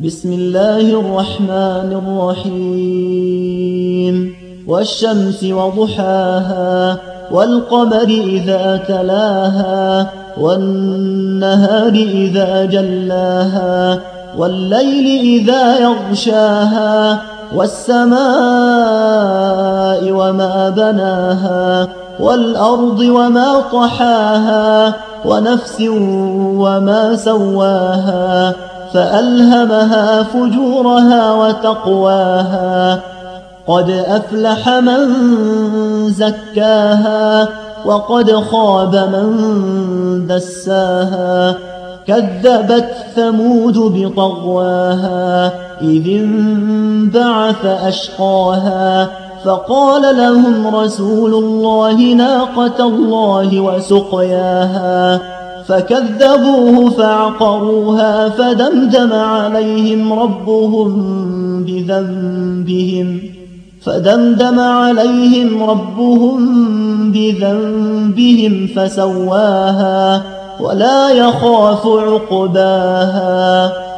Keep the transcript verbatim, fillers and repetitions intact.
بسم الله الرحمن الرحيم والشمس وضحاها والقمر إذا تلاها والنهار إذا جلاها والليل إذا يغشاها والسماء وما بناها والأرض وما طحاها ونفس وما سواها فألهمها فجورها وتقواها قد أفلح من زكاها وقد خاب من دساها كذبت ثمود بطغواها إذ انبعث أشقاها فقال لهم رسول الله ناقة الله وسقياها فكذبوه فعقروها فدمدم عليهم ربهم بذنبهم فدمدم عليهم ربهم بذنبهم فسواها ولا يخاف عقباها.